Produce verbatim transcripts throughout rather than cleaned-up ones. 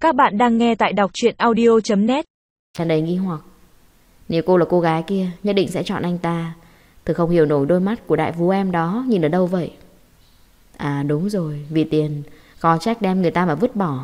Các bạn đang nghe tại đọc truyện audio chấm net. Tràn đầy nghi hoặc. Nếu cô là cô gái kia, nhất định sẽ chọn anh ta. Tôi không hiểu nổi đôi mắt của đại vú em đó nhìn ở đâu vậy. À đúng rồi, vì tiền, khó trách đem người ta mà vứt bỏ.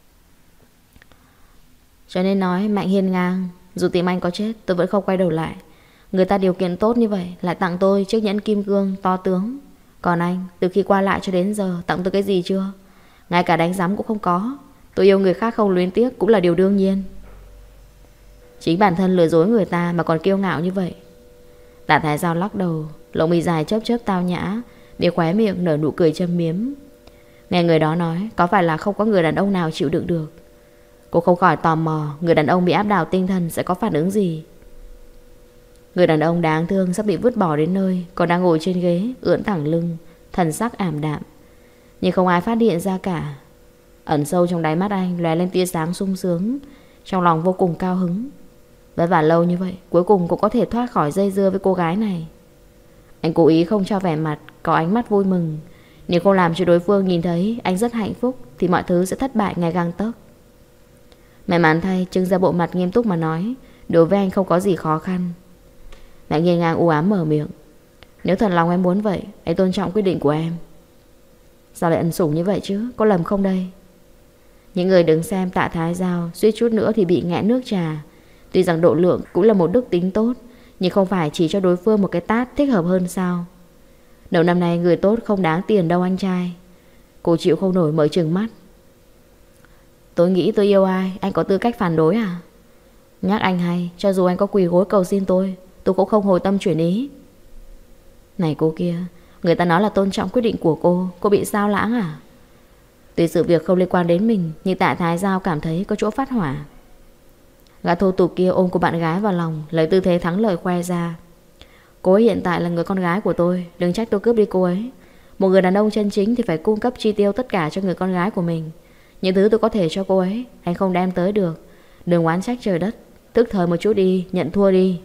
Cho nên nói Mạnh hiên ngang, dù tìm anh có chết tôi vẫn không quay đầu lại. Người ta điều kiện tốt như vậy lại tặng tôi chiếc nhẫn kim cương to tướng. Còn anh, từ khi qua lại cho đến giờ tặng tôi cái gì chưa? Ngay cả đánh giám cũng không có. Tôi yêu người khác không luyến tiếc cũng là điều đương nhiên. Chính bản thân lừa dối người ta mà còn kiêu ngạo như vậy. Tạ Thái Giao lắc đầu, lông mi dài chớp chớp tao nhã, để khóe miệng nở nụ cười châm biếm. Nghe người đó nói, có phải là không có người đàn ông nào chịu đựng được. Cô không khỏi tò mò người đàn ông bị áp đảo tinh thần sẽ có phản ứng gì. Người đàn ông đáng thương sắp bị vứt bỏ đến nơi, còn đang ngồi trên ghế ưỡn thẳng lưng, thần sắc ảm đạm, nhưng không ai phát hiện ra cả. Ẩn sâu trong đáy mắt anh lóe lên tia sáng sung sướng, trong lòng vô cùng cao hứng. Vất vả lâu như vậy, cuối cùng cũng có thể thoát khỏi dây dưa với cô gái này. Anh cố ý không cho vẻ mặt có ánh mắt vui mừng. Nếu không làm cho đối phương nhìn thấy anh rất hạnh phúc thì mọi thứ sẽ thất bại ngày gang tấc. May mắn thay, trưng ra bộ mặt nghiêm túc mà nói, đối với anh không có gì khó khăn. Mạnh nghiêng ngang u ám mở miệng. Nếu thật lòng em muốn vậy, anh tôn trọng quyết định của em. Sao lại ân sủng như vậy chứ, có lầm không đây? Những người đứng xem Tạ Thái Giao suýt chút nữa thì bị nghẹn nước trà. Tuy rằng độ lượng cũng là một đức tính tốt, nhưng không phải chỉ cho đối phương một cái tát thích hợp hơn sao? Đầu năm nay người tốt không đáng tiền đâu anh trai. Cô chịu không nổi mở trừng mắt. Tôi nghĩ tôi yêu ai, anh có tư cách phản đối à? Nhắc anh hay, cho dù anh có quỳ gối cầu xin tôi, tôi cũng không hồi tâm chuyển ý. Này cô kia, người ta nói là tôn trọng quyết định của cô, cô bị sao lãng à? Tuy sự việc không liên quan đến mình, nhưng Tạ Thái Giao cảm thấy có chỗ phát hỏa. Gã thô tục kia ôm cô bạn gái vào lòng, lấy tư thế thắng lợi khoe ra. Cô ấy hiện tại là người con gái của tôi, đừng trách tôi cướp đi cô ấy. Một người đàn ông chân chính thì phải cung cấp chi tiêu tất cả cho người con gái của mình. Những thứ tôi có thể cho cô ấy, anh không đem tới được. Đừng oán trách trời đất, tức thời một chút đi, nhận thua đi.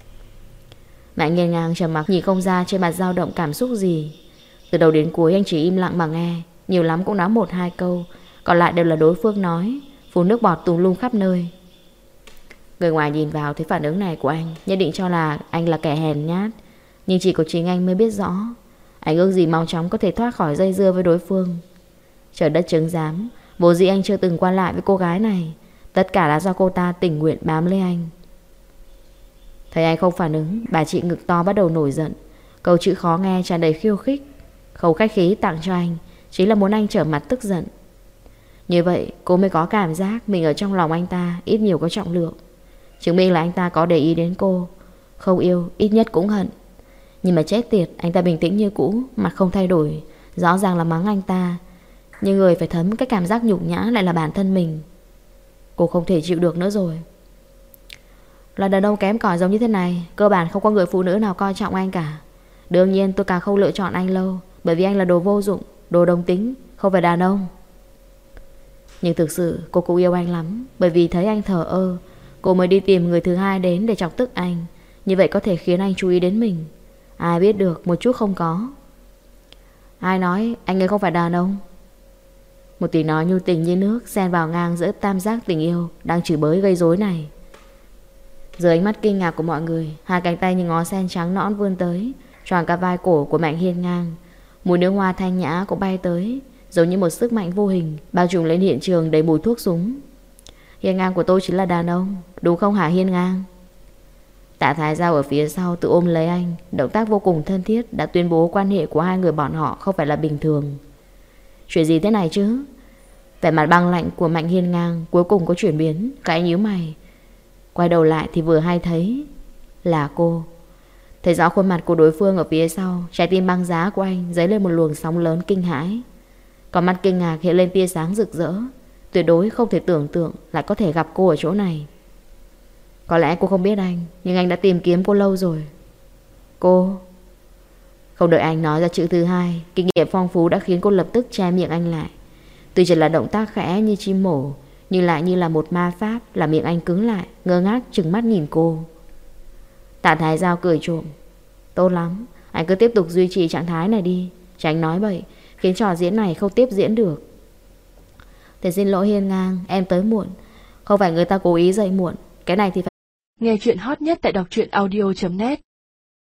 Mạnh nghiêng ngang trầm mặc, nhìn không ra trên mặt dao động cảm xúc gì. Từ đầu đến cuối anh chỉ im lặng mà nghe, nhiều lắm cũng nói một hai câu, còn lại đều là đối phương nói, phun nước bọt tùm lum khắp nơi. Người ngoài nhìn vào thấy phản ứng này của anh, nhất định cho là anh là kẻ hèn nhát, nhưng chỉ có chính anh mới biết rõ. Anh ước gì mau chóng có thể thoát khỏi dây dưa với đối phương. Trời đất chứng giám, vốn dĩ anh chưa từng qua lại với cô gái này, tất cả là do cô ta tình nguyện bám lấy anh. Thấy anh không phản ứng, bà chị ngực to bắt đầu nổi giận. Câu chữ khó nghe tràn đầy khiêu khích. Khẩu khách khí tặng cho anh chính là muốn anh trở mặt tức giận. Như vậy cô mới có cảm giác mình ở trong lòng anh ta ít nhiều có trọng lượng, chứng minh là anh ta có để ý đến cô. Không yêu ít nhất cũng hận. Nhưng mà chết tiệt, anh ta bình tĩnh như cũ, mặt không thay đổi. Rõ ràng là mắng anh ta, nhưng người phải thấm cái cảm giác nhục nhã lại là bản thân mình. Cô không thể chịu được nữa rồi. Là đàn ông kém cỏi giống như thế này, cơ bản không có người phụ nữ nào coi trọng anh cả. Đương nhiên tôi càng không lựa chọn anh lâu, bởi vì anh là đồ vô dụng, đồ đồng tính, không phải đàn ông. Nhưng thực sự cô cũng yêu anh lắm, bởi vì thấy anh thờ ơ, cô mới đi tìm người thứ hai đến để chọc tức anh. Như vậy có thể khiến anh chú ý đến mình. Ai biết được, một chút không có. Ai nói anh ấy không phải đàn ông? Một tiếng nói nhu tình như nước xen vào ngang giữa tam giác tình yêu đang chửi bới gây rối này. Dưới ánh mắt kinh ngạc của mọi người, hai cánh tay như ngó sen trắng nõn vươn tới, choàng cả vai cổ của Mạnh hiên ngang. Mùi nước hoa thanh nhã cũng bay tới, giống như một sức mạnh vô hình bao trùm lên hiện trường đầy mùi thuốc súng. Hiên ngang của tôi chính là đàn ông, đúng không hả hiên ngang? Tạ Thái Giao ở phía sau tự ôm lấy anh, động tác vô cùng thân thiết đã tuyên bố quan hệ của hai người bọn họ không phải là bình thường. Chuyện gì thế này chứ? Vẻ mặt băng lạnh của Mạnh hiên ngang cuối cùng có chuyển biến, cái nhíu mày. Quay đầu lại thì vừa hay thấy là cô. Thấy rõ khuôn mặt của đối phương ở phía sau, trái tim băng giá của anh dấy lên một luồng sóng lớn kinh hãi. Còn mắt kinh ngạc hiện lên tia sáng rực rỡ. Tuyệt đối không thể tưởng tượng lại có thể gặp cô ở chỗ này. Có lẽ cô không biết anh, nhưng anh đã tìm kiếm cô lâu rồi. Cô... Không đợi anh nói ra chữ thứ hai, kinh nghiệm phong phú đã khiến cô lập tức che miệng anh lại. Tuy chỉ là động tác khẽ như chim mổ, nhưng lại như là một ma pháp, làm miệng anh cứng lại, ngơ ngác trừng mắt nhìn cô. Tạ Thái Giao cười trộm. Tốt lắm, anh cứ tiếp tục duy trì trạng thái này đi. Tránh nói bậy, khiến trò diễn này không tiếp diễn được. Thế xin lỗi Hiên Ngang, em tới muộn. Không phải người ta cố ý dậy muộn. Cái này thì phải. Nghe chuyện hot nhất tại đọc truyện audio chấm net.